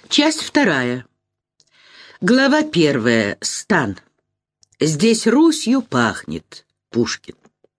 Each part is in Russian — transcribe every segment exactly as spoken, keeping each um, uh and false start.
Часть вторая. Глава первая. Стан. Здесь Русью пахнет. Пушкин.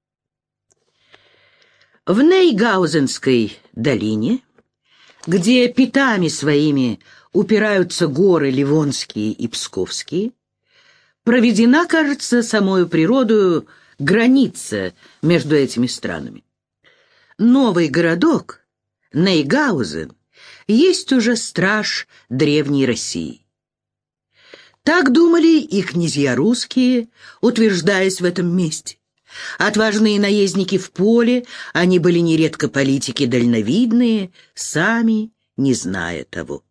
В Нейгаузенской долине, где пятами своими упираются горы Ливонские и Псковские, проведена, кажется, самою природою граница между этими странами. Новый городок, Нейгаузен, есть уже страж древней России. Так думали и князья русские, утверждаясь в этом месте. Отважные наездники в поле, они были нередко политики дальновидные, сами не зная того.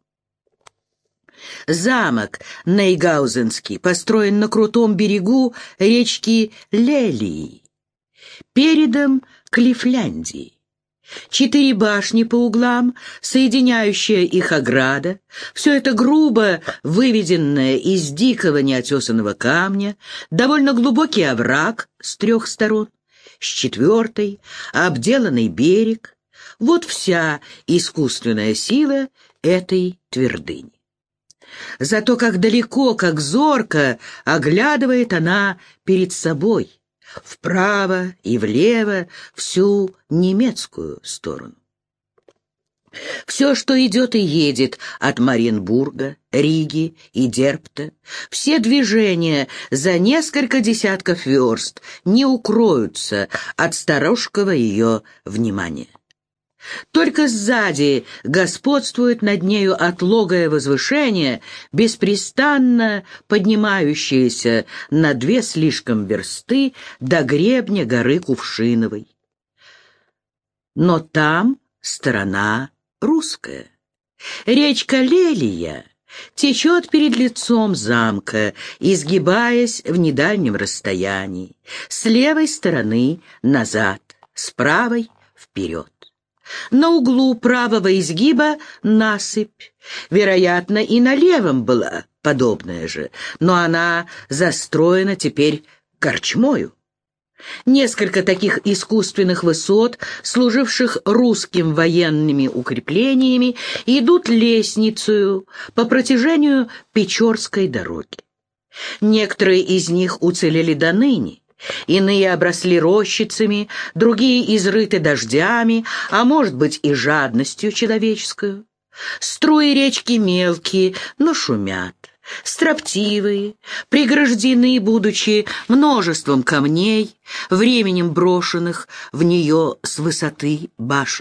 Замок Нейгаузенский построен на крутом берегу речки Лелии, передом к Лифляндии. Четыре башни по углам, соединяющая их ограда, все это грубо выведенное из дикого неотесанного камня, довольно глубокий овраг с трех сторон, с четвертой — обделанный берег. Вот вся искусственная сила этой твердыни. Зато как далеко, как зорко оглядывает она перед собой, вправо и влево, всю немецкую сторону. Все, что идет и едет от Мариенбурга, Риги и Дерпта, все движения за несколько десятков верст не укроются от сторожкого ее внимания. Только сзади господствует над нею отлогое возвышение, беспрестанно поднимающееся на две слишком версты до гребня горы Кувшиновой. Но там сторона русская. Речка Лелия течет перед лицом замка, изгибаясь в недальнем расстоянии, с левой стороны назад, с правой вперед. На углу правого изгиба насыпь, вероятно, и на левом была подобная же, но она застроена теперь корчмою. Несколько таких искусственных высот, служивших русским военными укреплениями, идут лестницею по протяжению Печорской дороги. Некоторые из них уцелели до ныне. Иные обросли рощицами, другие изрыты дождями, а может быть и жадностью человеческую. Струи речки мелкие, но шумят, строптивые, преграждены, будучи множеством камней, временем брошенных в нее с высоты башен.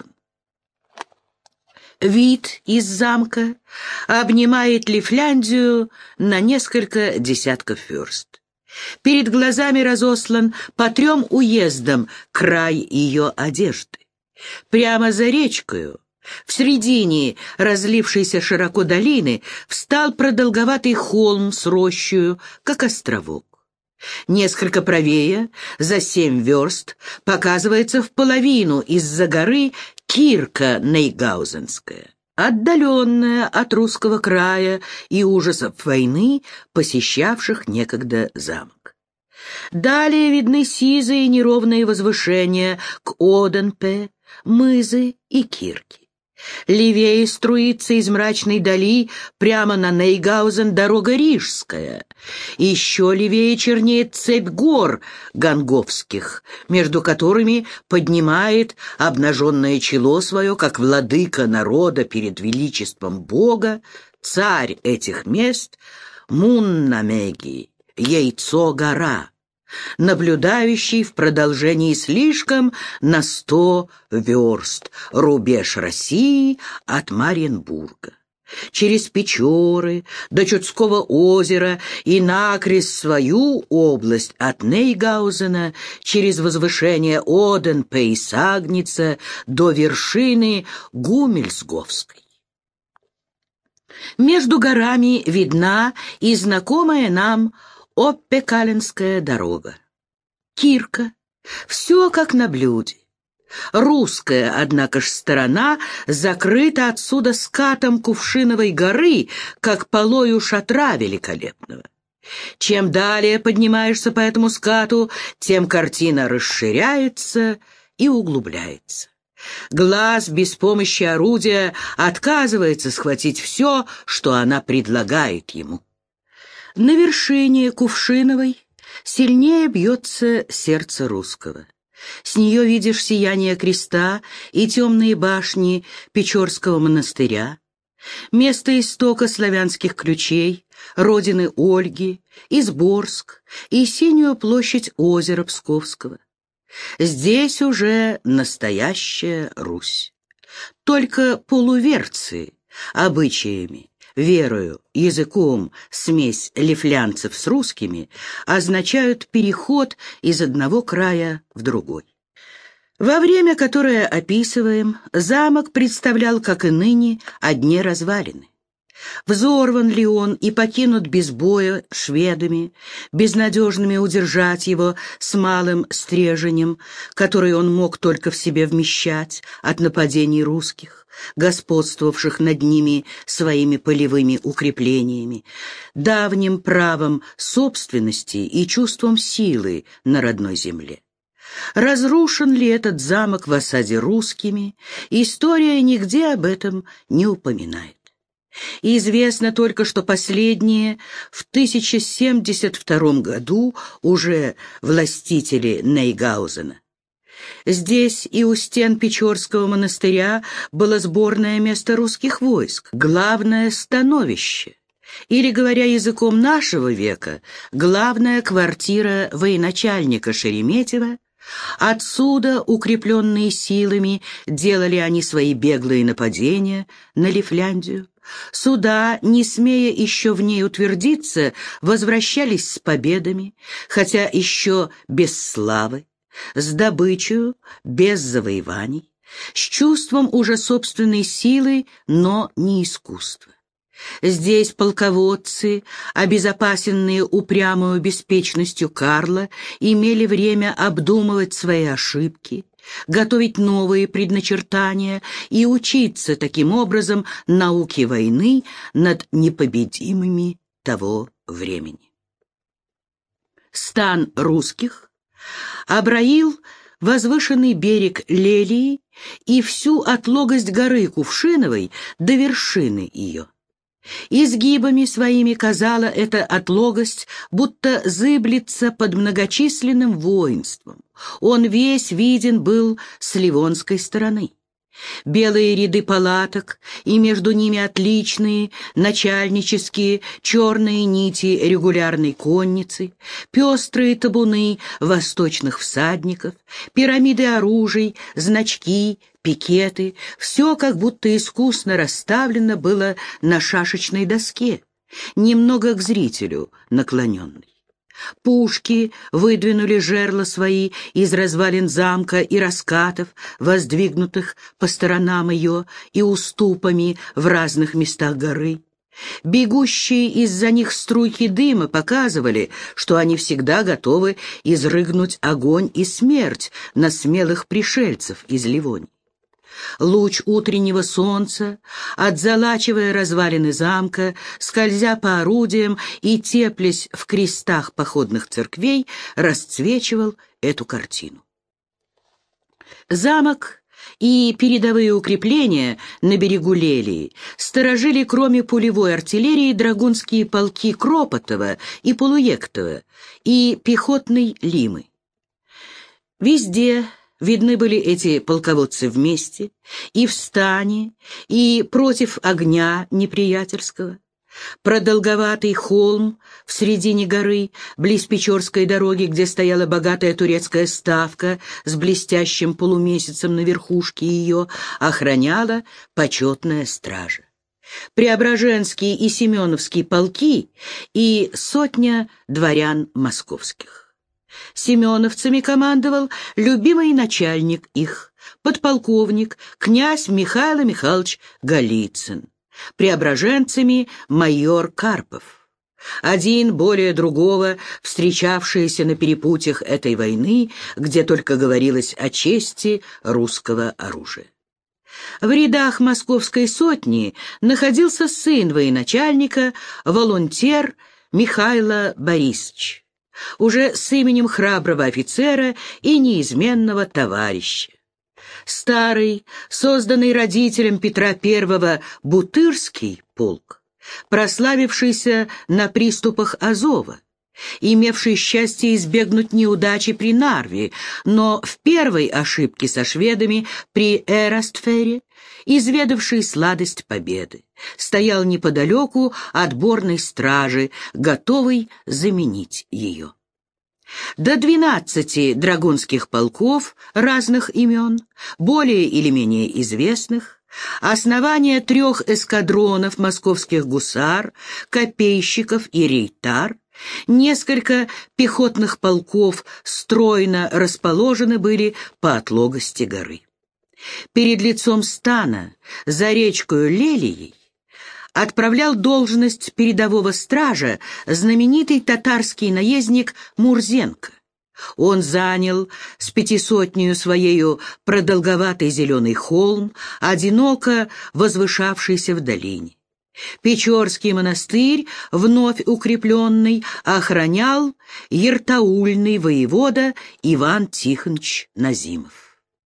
Вид из замка обнимает Лифляндию на несколько десятков верст. Перед глазами разослан по трем уездам край ее одежды. Прямо за речкою, в середине разлившейся широко долины, встал продолговатый холм с рощою, как островок. Несколько правее, за семь верст, показывается в половину из-за горы Кирка Нейгаузенская, отдаленная от русского края и ужасов войны, посещавших некогда замок. Далее видны сизые неровные возвышения к Оденпе, мызы и Кирки. Левее струится из мрачной дали прямо на Нейгаузен дорога Рижская. Еще левее чернеет цепь гор Ганговских, между которыми поднимает обнаженное чело свое, как владыка народа перед величеством Бога, царь этих мест Муннамеги, Яйцо-гора, наблюдающий в продолжении слишком на сто верст рубеж России от Мариенбурга. Через Печоры до Чудского озера и накрест свою область от Нейгаузена, через возвышение Оденпе и Сагница до вершины Гумельсговской. Между горами видна и знакомая нам Оппекаленская дорога. Кирка. Все как на блюде. Русская, однако ж, сторона закрыта отсюда скатом Кувшиновой горы, как полою шатра великолепного. Чем далее поднимаешься по этому скату, тем картина расширяется и углубляется. Глаз без помощи орудия отказывается схватить все, что она предлагает ему. На вершине Кувшиновой сильнее бьется сердце русского. С нее видишь сияние креста и темные башни Печорского монастыря, место истока славянских ключей, родины Ольги, Изборск и синюю площадь озера Псковского. Здесь уже настоящая Русь. Только полуверцы обычаями, верою, языком смесь лифлянцев с русскими означают переход из одного края в другой. Во время, которое описываем, замок представлял, как и ныне, одни развалины. Взорван ли он и покинут без боя шведами, безнадежными удержать его с малым стреженем, который он мог только в себе вмещать от нападений русских, господствовавших над ними своими полевыми укреплениями, давним правом собственности и чувством силы на родной земле? Разрушен ли этот замок в осаде русскими, история нигде об этом не упоминает. Известно только, что последние в тысяча семьдесят втором году уже властители Нейгаузена. Здесь и у стен Печорского монастыря было сборное место русских войск, главное становище, или, говоря языком нашего века, главная квартира военачальника Шереметьева. Отсюда, укрепленные силами, делали они свои беглые нападения на Лифляндию. Сюда, не смея еще в ней утвердиться, возвращались с победами, хотя еще без славы, с добычей, без завоеваний, с чувством уже собственной силы, но не искусства. Здесь полководцы, обезопасенные упрямую беспечностью Карла, имели время обдумывать свои ошибки, готовить новые предначертания и учиться таким образом науке войны над непобедимыми того времени. Стан русских обраил возвышенный берег Лелии и всю отлогость горы Кувшиновой до вершины ее. Изгибами своими казала эта отлогость, будто зыблется под многочисленным воинством. Он весь виден был с ливонской стороны. Белые ряды палаток, и между ними отличные, начальнические, черные нити регулярной конницы, пестрые табуны восточных всадников, пирамиды оружий, значки, пикеты — все как будто искусно расставлено было на шашечной доске, немного к зрителю наклоненной. Пушки выдвинули жерла свои из развалин замка и раскатов, воздвигнутых по сторонам ее и уступами в разных местах горы. Бегущие из-за них струйки дыма показывали, что они всегда готовы изрыгнуть огонь и смерть на смелых пришельцев из Ливонии. Луч утреннего солнца, отзолачивая развалины замка, скользя по орудиям и теплясь в крестах походных церквей, расцвечивал эту картину. Замок и передовые укрепления на берегу Лелии сторожили, кроме пулевой артиллерии, драгунские полки Кропотова и Полуектова и пехотной Лимы. Везде видны были эти полководцы вместе, и в стане, и против огня неприятельского. Продолговатый холм в середине горы, близ Печорской дороги, где стояла богатая турецкая ставка с блестящим полумесяцем на верхушке ее, охраняла почетная стража. Преображенские и Семеновские полки и сотня дворян московских. Семеновцами командовал любимый начальник их, подполковник, князь Михаил Михайлович Голицын, преображенцами майор Карпов. Один более другого, встречавшиеся на перепутьях этой войны, где только говорилось о чести русского оружия. В рядах московской сотни находился сын военачальника, волонтер Михаил Борисович, уже с именем храброго офицера и неизменного товарища. Старый, созданный родителем Петра Первого Бутырский полк, прославившийся на приступах Азова, имевший счастье избегнуть неудачи при Нарве, но в первой ошибке со шведами при Эрастфере, изведавший сладость победы, стоял неподалеку от отборной стражи, готовый заменить ее. До двенадцати драгунских полков разных имен, более или менее известных, основание трех эскадронов московских гусар, копейщиков и рейтар, несколько пехотных полков стройно расположены были по отлогости горы. Перед лицом стана, за речкою Лелией, отправлял должность передового стража знаменитый татарский наездник Мурзенко. Он занял с пятисотнею своею продолговатый зеленый холм, одиноко возвышавшийся в долине. Печорский монастырь, вновь укрепленный, охранял ертаульный воевода Иван Тихонович Назимов.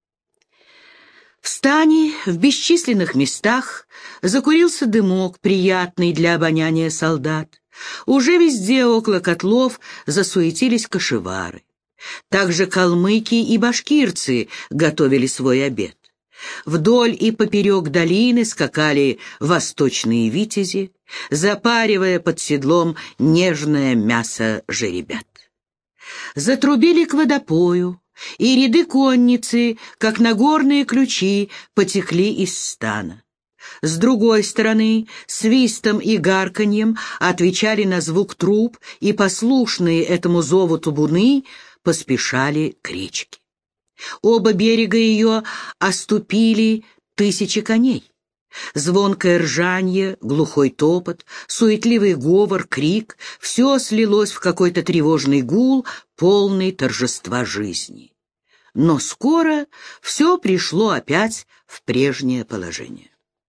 В стане в бесчисленных местах закурился дымок, приятный для обоняния солдат. Уже везде около котлов засуетились кошевары. Также калмыки и башкирцы готовили свой обед. Вдоль и поперек долины скакали восточные витязи, запаривая под седлом нежное мясо жеребят. Затрубили к водопою, и ряды конницы, как нагорные ключи, потекли из стана. С другой стороны, свистом и гарканьем отвечали на звук труб, и послушные этому зову табуны поспешали к речке. Оба берега ее оступили тысячи коней. Звонкое ржанье, глухой топот, суетливый говор, крик — все слилось в какой-то тревожный гул, полный торжества жизни. Но скоро все пришло опять в прежнее положение.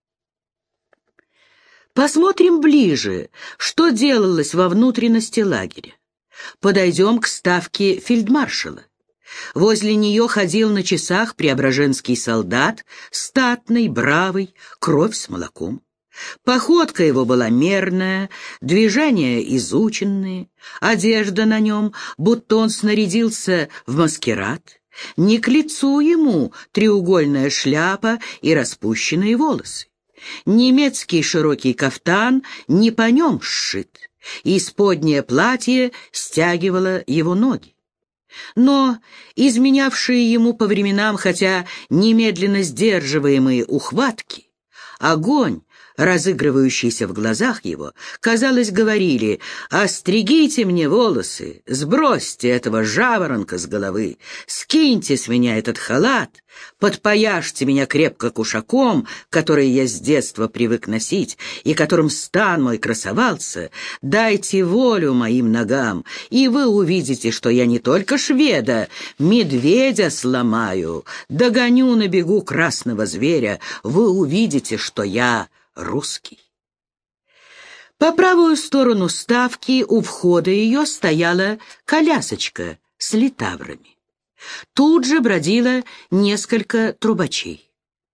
Посмотрим ближе, что делалось во внутренности лагеря. Подойдем к ставке фельдмаршала. Возле нее ходил на часах преображенский солдат, статный, бравый, кровь с молоком. Походка его была мерная, движения изученные, одежда на нем, будто он снарядился в маскарад. Не к лицу ему треугольная шляпа и распущенные волосы. Немецкий широкий кафтан не по нем сшит, и исподнее платье стягивало его ноги. Но изменявшие ему по временам, хотя немедленно сдерживаемые ухватки, огонь, разыгрывающийся в глазах его, казалось, говорили: «Остригите мне волосы, сбросьте этого жаворонка с головы, скиньте с меня этот халат, подпояжьте меня крепко кушаком, который я с детства привык носить и которым стан мой красовался, дайте волю моим ногам, и вы увидите, что я не только шведа, медведя сломаю, догоню на бегу красного зверя, вы увидите, что я русский». По правую сторону ставки у входа ее стояла колясочка с литаврами. Тут же бродило несколько трубачей.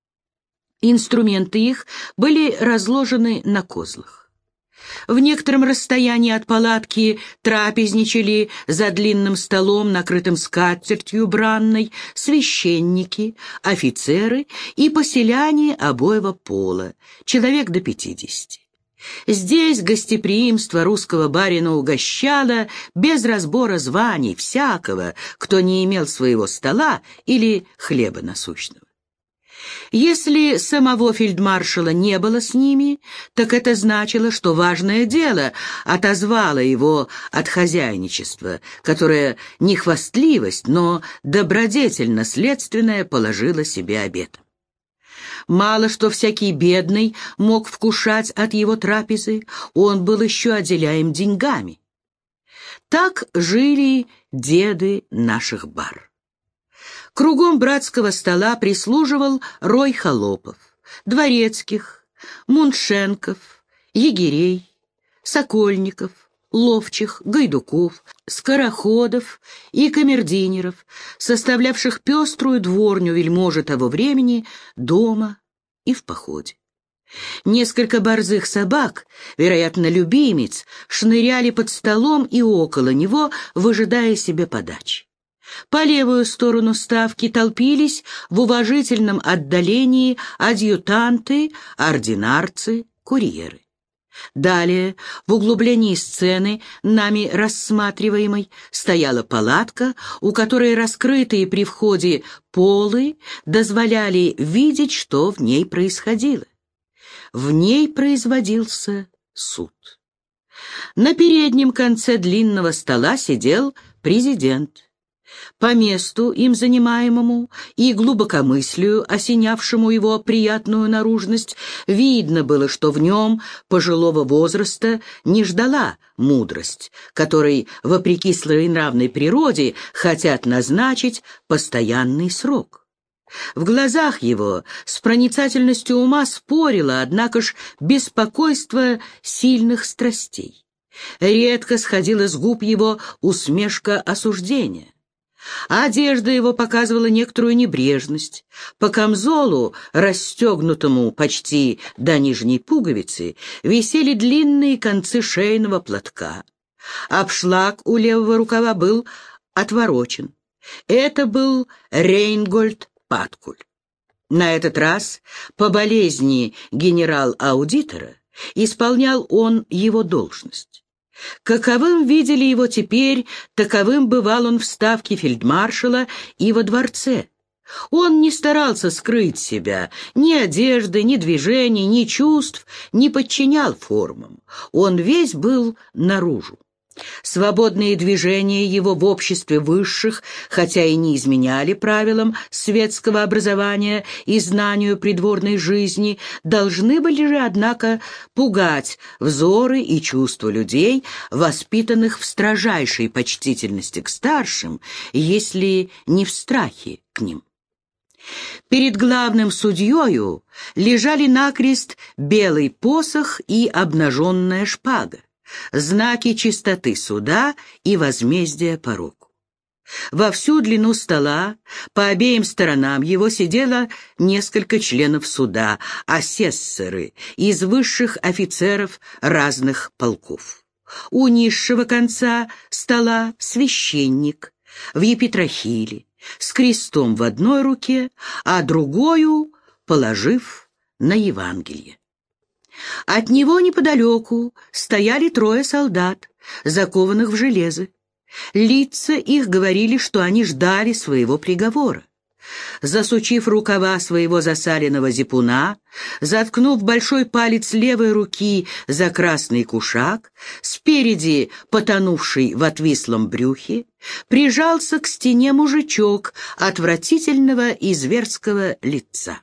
Инструменты их были разложены на козлах. В некотором расстоянии от палатки трапезничали за длинным столом, накрытым скатертью бранной, священники, офицеры и поселяне обоего пола, человек до пятидесяти. Здесь гостеприимство русского барина угощало без разбора званий всякого, кто не имел своего стола или хлеба насущного. Если самого фельдмаршала не было с ними, так это значило, что важное дело отозвало его от хозяйничества, которое не хвастливость, но добродетельно-следственное положило себе обетом. Мало что всякий бедный мог вкушать от его трапезы, он был еще отделяем деньгами. Так жили деды наших бар. Кругом братского стола прислуживал рой холопов, дворецких, муншенков, егерей, сокольников, ловчих, гайдуков, скороходов и камердинеров, составлявших пеструю дворню вельможи того времени дома и в походе. Несколько борзых собак, вероятно, любимец, шныряли под столом и около него, выжидая себе подачи. По левую сторону ставки толпились в уважительном отдалении адъютанты, ординарцы, курьеры. Далее, в углублении сцены, нами рассматриваемой, стояла палатка, у которой раскрытые при входе полы дозволяли видеть, что в ней происходило. В ней производился суд. На переднем конце длинного стола сидел президент. По месту, им занимаемому, и глубокомыслию, осенявшему его приятную наружность, видно было, что в нем пожилого возраста не ждала мудрость, которой, вопреки своенравной природе, хотят назначить постоянный срок. В глазах его с проницательностью ума спорило, однако ж, беспокойство сильных страстей. Редко сходила с губ его усмешка осуждения. Одежда его показывала некоторую небрежность. По камзолу, расстегнутому почти до нижней пуговицы, висели длинные концы шейного платка. Обшлаг у левого рукава был отворочен. Это был Рейнгольд Паткуль. На этот раз, по болезни генерал-аудитора, исполнял он его должность. Каковым видели его теперь, таковым бывал он в ставке фельдмаршала и во дворце. Он не старался скрыть себя, ни одежды, ни движений, ни чувств, не подчинял формам. Он весь был наружу. Свободные движения его в обществе высших, хотя и не изменяли правилам светского образования и знанию придворной жизни, должны были же, однако, пугать взоры и чувства людей, воспитанных в строжайшей почтительности к старшим, если не в страхе к ним. Перед главным судьею лежали накрест белый посох и обнаженная шпага, знаки чистоты суда и возмездия пороку. Во всю длину стола, по обеим сторонам его, сидело несколько членов суда, асессоры из высших офицеров разных полков. У низшего конца стола священник в епитрахиле, с крестом в одной руке, а другую положив на Евангелие. От него неподалеку стояли трое солдат, закованных в железо. Лица их говорили, что они ждали своего приговора. Засучив рукава своего засаленного зипуна, заткнув большой палец левой руки за красный кушак, спереди потонувший в отвислом брюхе, прижался к стене мужичок отвратительного и зверского лица.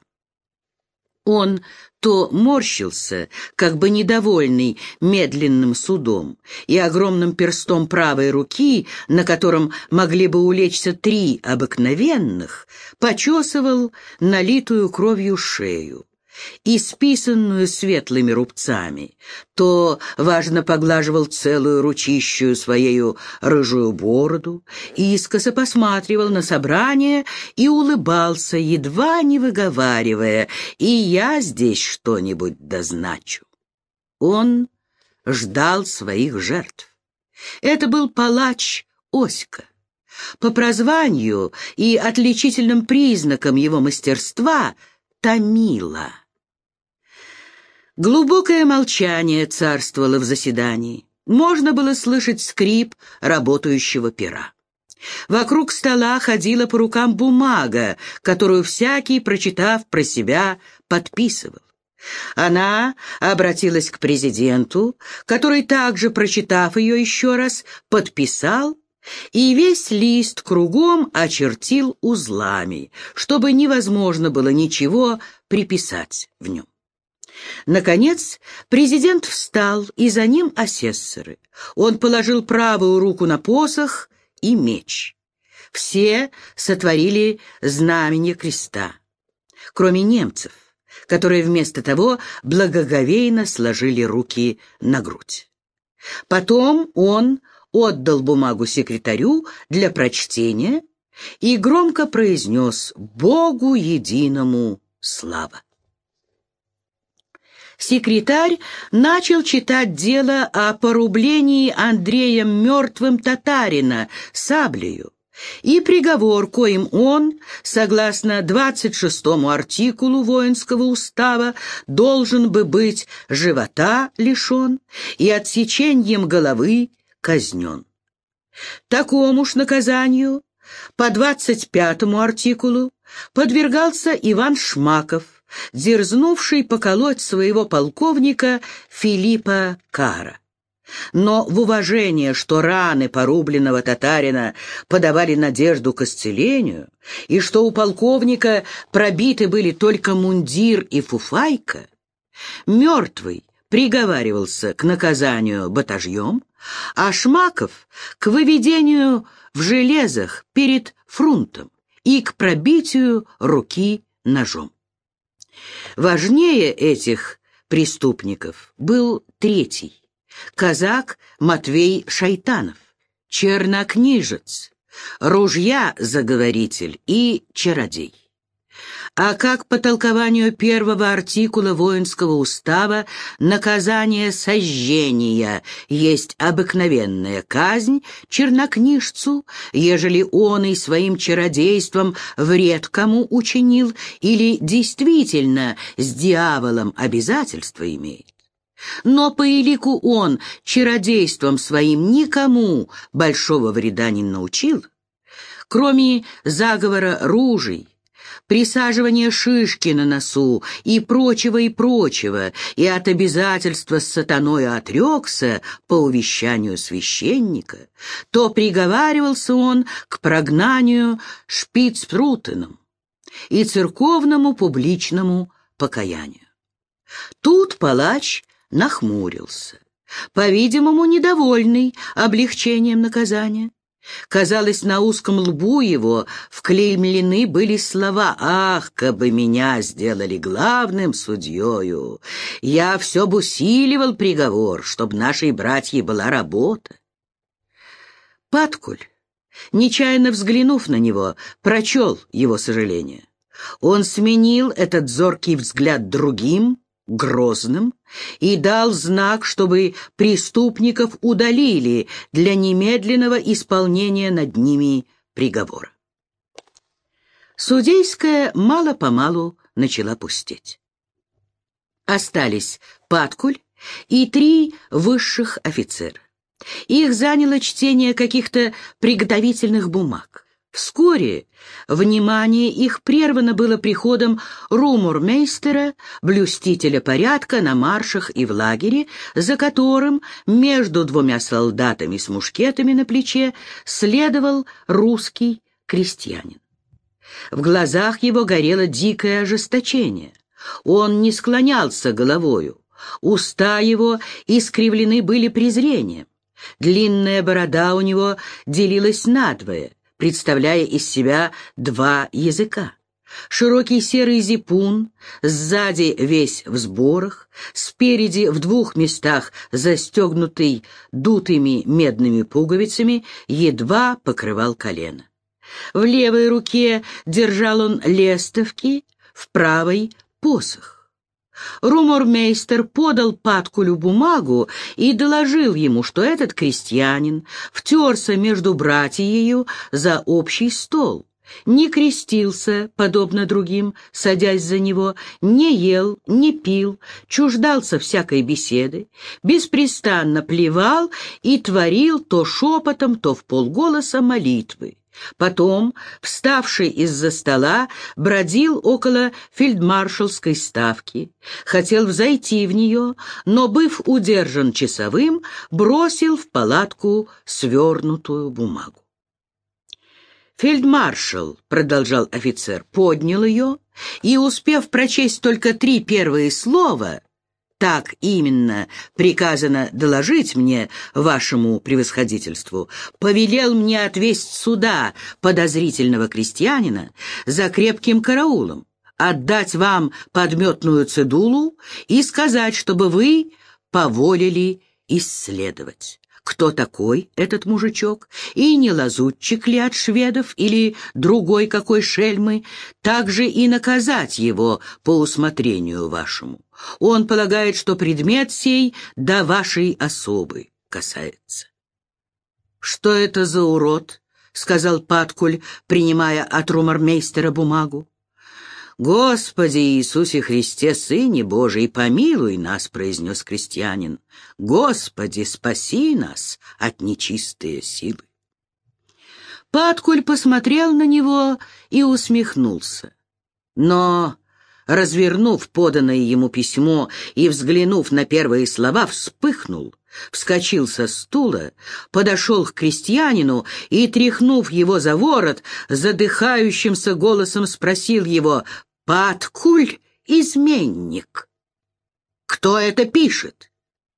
Он то морщился, как бы недовольный медленным судом, и огромным перстом правой руки, на котором могли бы улечься три обыкновенных, почесывал налитую кровью шею, исписанную светлыми рубцами, то важно поглаживал целую ручищую своею рыжую бороду, искоса посматривал на собрание и улыбался, едва не выговаривая: «И я здесь что-нибудь дозначу». Он ждал своих жертв. Это был палач Оська. По прозванию и отличительным признакам его мастерства — Томила. Глубокое молчание царствовало в заседании. Можно было слышать скрип работающего пера. Вокруг стола ходила по рукам бумага, которую всякий, прочитав про себя, подписывал. Она обратилась к президенту, который, также прочитав ее еще раз, подписал и весь лист кругом очертил узлами, чтобы невозможно было ничего приписать в нем. Наконец, президент встал, и за ним асессоры. Он положил правую руку на посох и меч. Все сотворили знамение креста, кроме немцев, которые вместо того благоговейно сложили руки на грудь. Потом он отдал бумагу секретарю для прочтения и громко произнес: «Богу единому слава». Секретарь начал читать дело о порублении Андреем мертвым татарина саблею и приговор, коим он, согласно двадцать шестому артикулу воинского устава, должен бы быть живота лишен и отсечением головы казнен. Такому ж наказанию по двадцать пятому артикулу подвергался Иван Шмаков, дерзнувший поколоть своего полковника Филиппа Кара. Но в уважение, что раны порубленного татарина подавали надежду к исцелению, и что у полковника пробиты были только мундир и фуфайка, мертвый приговаривался к наказанию батажьем, а Шмаков — к выведению в железах перед фрунтом и к пробитию руки ножом. Важнее этих преступников был третий — казак Матвей Шайтанов, чернокнижец, ружья-заговоритель и чародей. А как по толкованию первого артикула воинского устава наказание сожжения есть обыкновенная казнь чернокнижцу, ежели он и своим чародейством вред кому учинил или действительно с дьяволом обязательство имеет. Но по элику он чародейством своим никому большого вреда не научил, кроме заговора ружей, присаживания шишки на носу и прочего и прочего, и от обязательства с сатаной отрекся по увещанию священника, то приговаривался он к прогнанию шпицпрутеном и церковному публичному покаянию. Тут палач нахмурился, по-видимому, недовольный облегчением наказания. Казалось, на узком лбу его вклеймлены были слова: «Ах, кабы меня сделали главным судьею, я все б усиливал приговор, чтоб нашей братьей была работа». Паткуль, нечаянно взглянув на него, прочел его сожаление. Он сменил этот зоркий взгляд другим, грозным, и дал знак, чтобы преступников удалили для немедленного исполнения над ними приговора. Судейская мало-помалу начала пустеть. Остались Паткуль и три высших офицера. Их заняло чтение каких-то приготовительных бумаг. Вскоре внимание их прервано было приходом румормейстера, блюстителя порядка на маршах и в лагере, за которым между двумя солдатами с мушкетами на плече следовал русский крестьянин. В глазах его горело дикое ожесточение. Он не склонялся головою, уста его искривлены были презрением. Длинная борода у него делилась надвое, представляя из себя два языка. Широкий серый зипун, сзади весь в сборах, спереди в двух местах застегнутый дутыми медными пуговицами, едва покрывал колено. В левой руке держал он лестовки, в правой — посох. Румормейстер подал Паткулю бумагу и доложил ему, что этот крестьянин втерся между братьею за общий стол, не крестился, подобно другим, садясь за него, не ел, не пил, чуждался всякой беседы, беспрестанно плевал и творил то шепотом, то вполголоса молитвы. Потом, вставший из-за стола, бродил около фельдмаршалской ставки, хотел взойти в нее, но, быв удержан часовым, бросил в палатку свернутую бумагу. «Фельдмаршал», — продолжал офицер, — поднял ее и, успев прочесть только три первые слова: «Так именно приказано доложить мне, вашему превосходительству», повелел мне отвесть сюда подозрительного крестьянина за крепким караулом, отдать вам подметную цедулу и сказать, чтобы вы поволили исследовать, кто такой этот мужичок, и не лазутчик ли от шведов или другой какой шельмы, также и наказать его по усмотрению вашему. Он полагает, что предмет сей до вашей особы касается». «Что это за урод?» — сказал Паткуль, принимая от румормейстера бумагу. «Господи Иисусе Христе, Сыне Божий, помилуй нас», — произнес крестьянин. «Господи, спаси нас от нечистые силы». Паткуль посмотрел на него и усмехнулся. Но, развернув поданное ему письмо и взглянув на первые слова, вспыхнул, вскочил со стула, подошел к крестьянину и, тряхнув его за ворот, задыхающимся голосом спросил его: «Паткуль, изменник, кто это пишет?»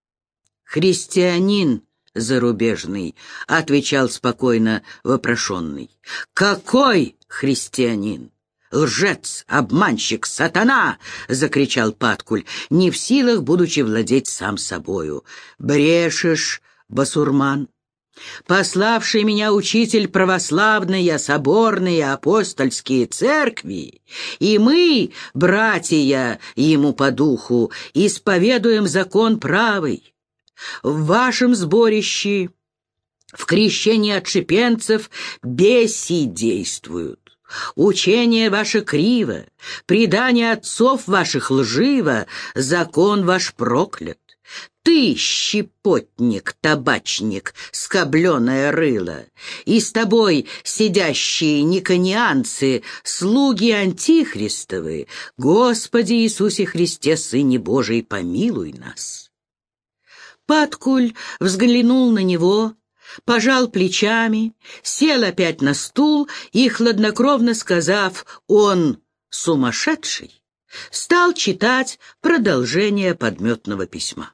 «Христианин зарубежный», — отвечал спокойно вопрошенный. «Какой христианин? Лжец, обманщик, сатана!» — закричал Паткуль, не в силах, будучи владеть сам собою. «Брешешь, басурман! Пославший меня учитель православные, соборные, апостольские церкви, и мы, братья ему по духу, исповедуем закон правый. В вашем сборище, в крещении отщепенцев беси действуют. Учение ваше криво, предание отцов ваших лживо, закон ваш проклят. Ты, щепотник, табачник, скобленое рыло, и с тобой сидящие никонианцы, слуги антихристовы, Господи Иисусе Христе, Сыне Божий, помилуй нас». Паткуль взглянул на него, пожал плечами, сел опять на стул и, хладнокровно сказав «он сумасшедший», стал читать продолжение подметного письма.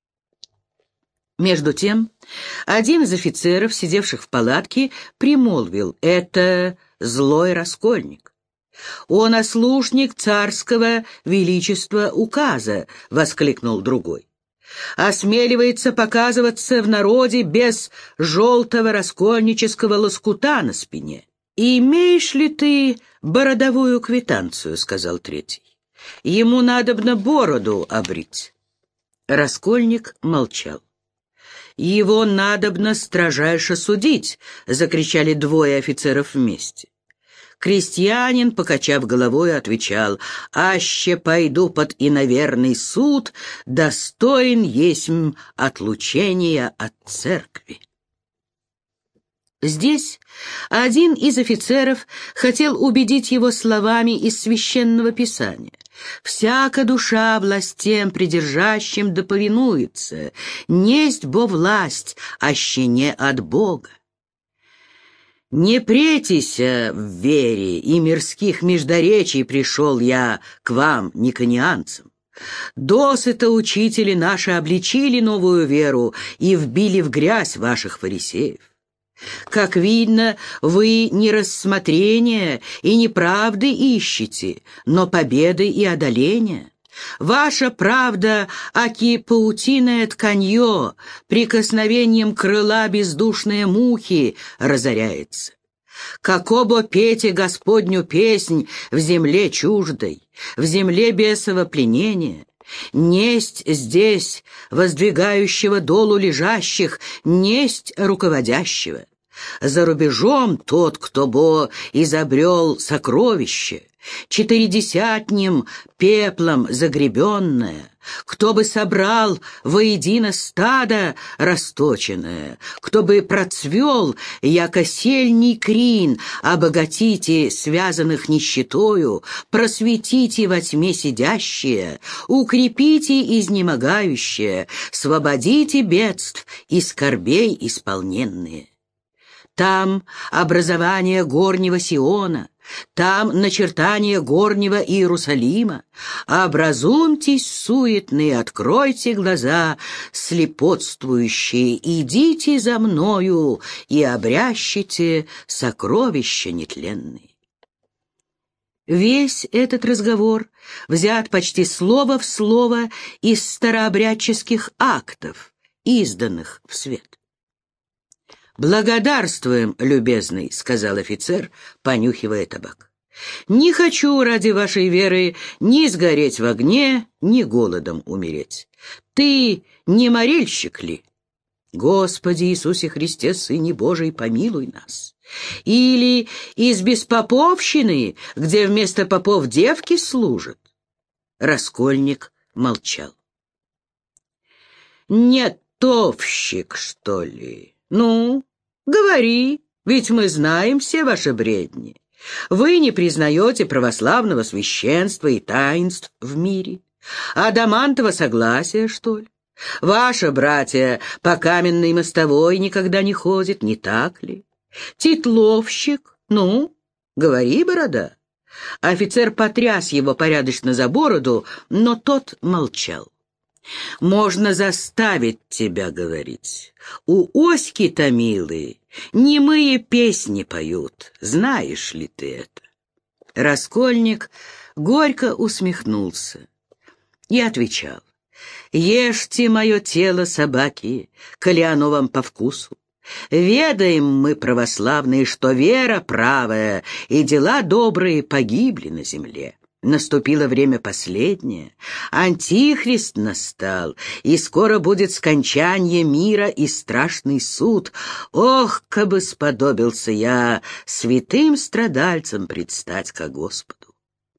Между тем, один из офицеров, сидевших в палатке, примолвил: «Это злой раскольник. Он ослушник царского величества указа», — воскликнул другой. «Осмеливается показываться в народе без желтого раскольнического лоскута на спине». «Имеешь ли ты бородовую квитанцию?» — сказал третий. «Ему надобно бороду обрить». Раскольник молчал. «Его надобно строжайше судить!» — закричали двое офицеров вместе. Крестьянин, покачав головой, отвечал: «Аще пойду под иноверный суд, достоин есмь отлучения от церкви». Здесь один из офицеров хотел убедить его словами из Священного Писания: «Всяка душа властям придержащим да повинуется, несть бо власть, аще не от Бога». «Не претися в вере, и мирских междоречий пришел я к вам, никонианцам. Досыта учители наши обличили новую веру и вбили в грязь ваших фарисеев. Как видно, вы не рассмотрения и не правды ищете, но победы и одоления. Ваша правда, аки паутиное тканье, прикосновением крыла бездушные мухи разоряется. Какобо пейте Господню песнь в земле чуждой, в земле бесова пленения. Несть здесь воздвигающего долу лежащих, несть руководящего. За рубежом тот, кто бо изобрел сокровище, четыредесятним пеплом загребенное, кто бы собрал воедино стадо расточенное, кто бы процвел, яко сельний крин, обогатите связанных нищетою, просветите во тьме сидящие, укрепите изнемогающие, свободите бедств и скорбей исполненные. Там образование горнего Сиона, там начертание горнего Иерусалима. Образумьтесь, суетные, откройте глаза, слепотствующие, идите за мною и обрящите сокровища нетленные». Весь этот разговор взят почти слово в слово из старообрядческих актов изданных в свет. «Благодарствуем, любезный», — сказал офицер, понюхивая табак. «Не хочу ради вашей веры ни сгореть в огне, ни голодом умереть. Ты не морильщик ли? Господи Иисусе Христе, Сыне Божий, помилуй нас. Или из беспоповщины, где вместо попов девки служат?» Раскольник молчал. «Нет, товщик, что ли? Ну, говори, ведь мы знаем все ваши бредни. Вы не признаете православного священства и таинств в мире. Адамантова согласия, что ли? Ваши братья по каменной мостовой никогда не ходят, не так ли? Титловщик, ну, говори, борода». Офицер потряс его порядочно за бороду, но тот молчал. «Можно заставить тебя говорить. У Оськи Томилы немые песни поют, знаешь ли ты это?» Раскольник горько усмехнулся и отвечал: «Ешьте мое тело, собаки, коли оно вам по вкусу. Ведаем мы, православные, что вера правая и дела добрые погибли на земле. Наступило время последнее, антихрист настал, и скоро будет скончание мира и страшный суд. Ох, кабы сподобился я святым страдальцем предстать ко Господу!»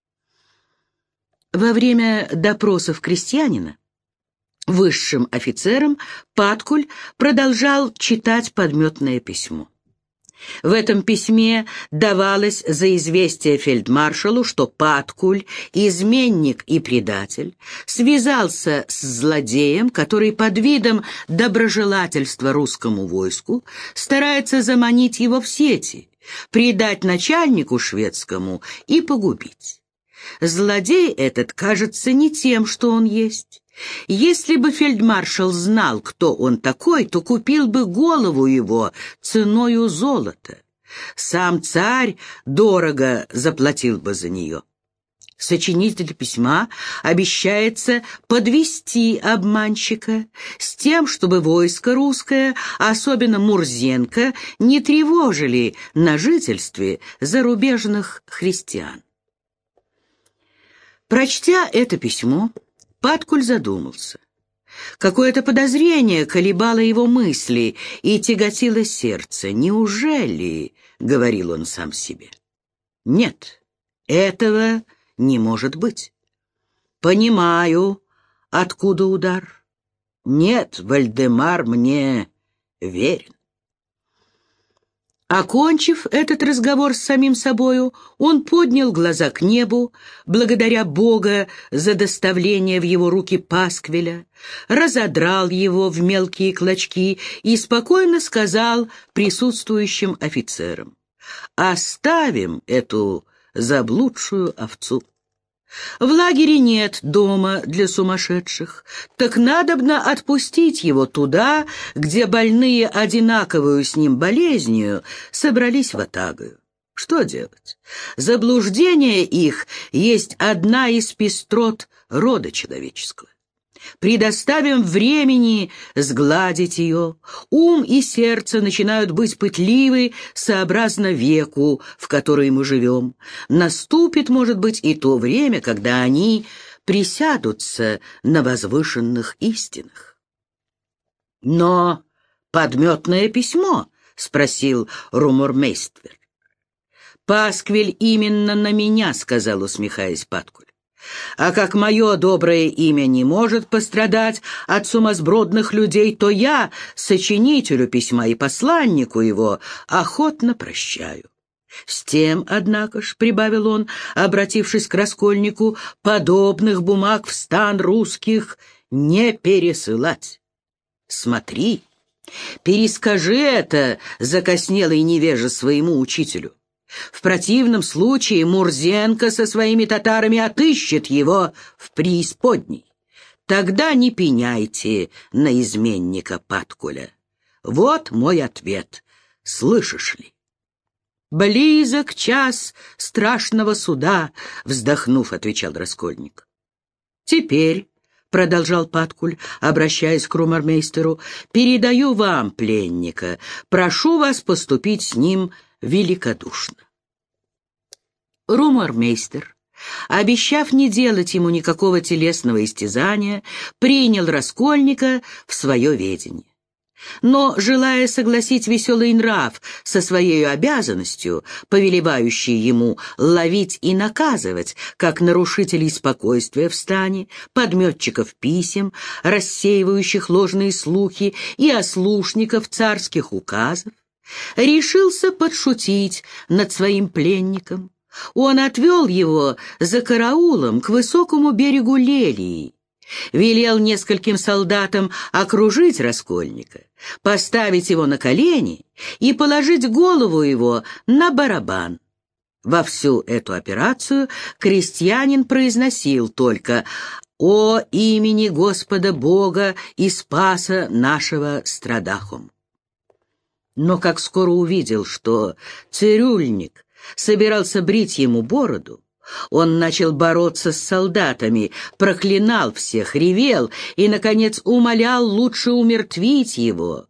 Во время допросов крестьянина высшим офицером Паткуль продолжал читать подметное письмо. В этом письме давалось за известие фельдмаршалу, что Паткуль, изменник и предатель, связался с злодеем, который под видом доброжелательства русскому войску старается заманить его в сети, предать начальнику шведскому и погубить. Злодей этот кажется не тем, что он есть. Если бы фельдмаршал знал, кто он такой, то купил бы голову его ценою золота. Сам царь дорого заплатил бы за нее. Сочинитель письма обещается подвести обманщика с тем, чтобы войско русское, особенно Мурзенко, не тревожили на жительстве зарубежных христиан. Прочтя это письмо, Паткуль задумался. Какое-то подозрение колебало его мысли и тяготило сердце. «Неужели?» — говорил он сам себе. «Нет, этого не может быть. Понимаю, откуда удар. Нет, Вальдемар мне верен». Окончив этот разговор с самим собою, он поднял глаза к небу, благодаря Бога за доставление в его руки пасквиля, разодрал его в мелкие клочки и спокойно сказал присутствующим офицерам: «Оставим эту заблудшую овцу. В лагере нет дома для сумасшедших, так надобно отпустить его туда, где больные одинаковую с ним болезнью собрались ватагою. Что делать? Заблуждение их есть одна из пестрот рода человеческого. Предоставим времени сгладить ее. Ум и сердце начинают быть пытливы сообразно веку, в который мы живем. Наступит, может быть, и то время, когда они присядутся на возвышенных истинах». «Но подметное письмо?» — спросил румормейстер. «Пасквиль именно на меня», — сказал, усмехаясь Паткуль. «А как мое доброе имя не может пострадать от сумасбродных людей, то я, сочинителю письма и посланнику его, охотно прощаю. С тем, однако ж, — прибавил он, обратившись к Раскольнику, — подобных бумаг в стан русских не пересылать. Смотри, перескажи это закоснелой невеже своему учителю. В противном случае Мурзенко со своими татарами отыщет его в преисподней. Тогда не пеняйте на изменника Паткуля. Вот мой ответ. Слышишь ли?» «Близок час страшного суда», — вздохнув, отвечал Раскольник. «Теперь — продолжал Паткуль, обращаясь к румормейстеру, — «передаю вам пленника. Прошу вас поступить с ним великодушно». Румормейстер, обещав не делать ему никакого телесного истязания, принял раскольника в свое ведение. Но, желая согласить веселый нрав со своей обязанностью, повелевающей ему ловить и наказывать, как нарушителей спокойствия в стане, подметчиков писем, рассеивающих ложные слухи и ослушников царских указов, решился подшутить над своим пленником. Он отвел его за караулом к высокому берегу Лелии, велел нескольким солдатам окружить раскольника, поставить его на колени и положить голову его на барабан. Во всю эту операцию крестьянин произносил только «О имени Господа Бога и Спаса нашего страдахом». Но как скоро увидел, что цирюльник собирался брить ему бороду, он начал бороться с солдатами, проклинал всех, ревел и, наконец, умолял лучше умертвить его.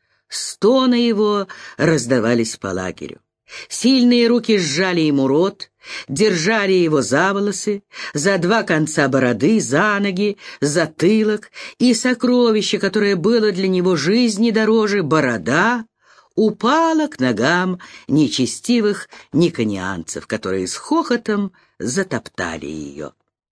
Стоны его раздавались по лагерю. Сильные руки сжали ему рот, держали его за волосы, за два конца бороды, за ноги, затылок, и сокровище, которое было для него жизни дороже, борода, упала к ногам нечестивых никонианцев, которые с хохотом затоптали ее.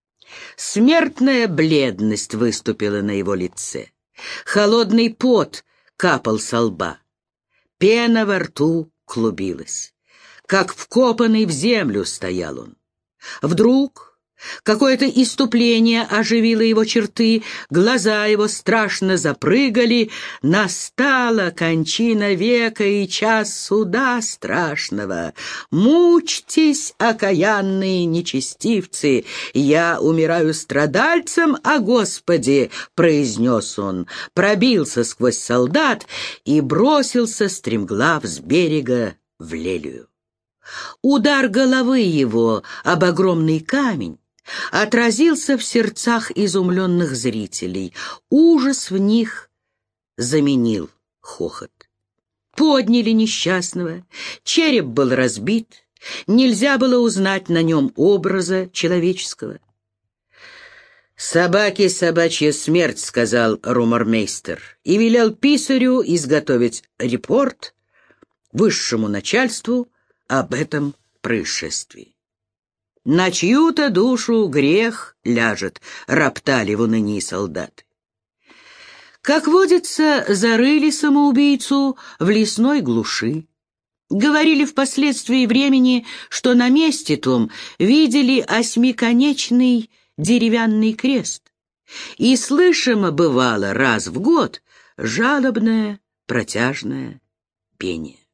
Смертная бледность выступила на его лице. Холодный пот капал со лба. Пена во рту клубилась. Как вкопанный в землю стоял он. Вдруг какое-то иступление оживило его черты, глаза его страшно запрыгали. Настала кончина века и час суда страшного. Мучьтесь, окаянные нечестивцы, я умираю страдальцем, о Господе, произнес он, пробился сквозь солдат и бросился стремглав с берега в Лелию. Удар головы его об огромный камень отразился в сердцах изумленных зрителей. Ужас в них заменил хохот. Подняли несчастного, череп был разбит, нельзя было узнать на нем образа человеческого. «Собаке собачья смерть», — сказал румормейстер, и велел писарю изготовить репорт высшему начальству об этом происшествии. «На чью-то душу грех ляжет», — роптали в унынии солдаты. Как водится, зарыли самоубийцу в лесной глуши. Говорили впоследствии времени, что на месте том видели осьмиконечный деревянный крест, и слышимо бывало раз в год жалобное протяжное пение.